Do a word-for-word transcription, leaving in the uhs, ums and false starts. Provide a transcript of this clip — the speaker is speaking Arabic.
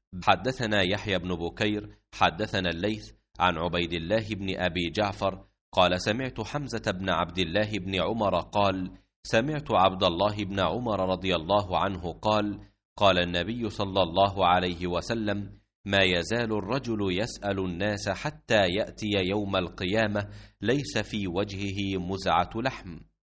حدثنا يحيى بن بكير حدثنا الليث عن عبيد الله بن أبي جعفر قال سمعت حمزة بن عبد الله بن عمر قال سمعت عبد الله بن عمر رضي الله عنه قال قال النبي صلى الله عليه وسلم ما يزال الرجل يسأل الناس حتى يأتي يوم القيامة ليس في وجهه مزعة لحم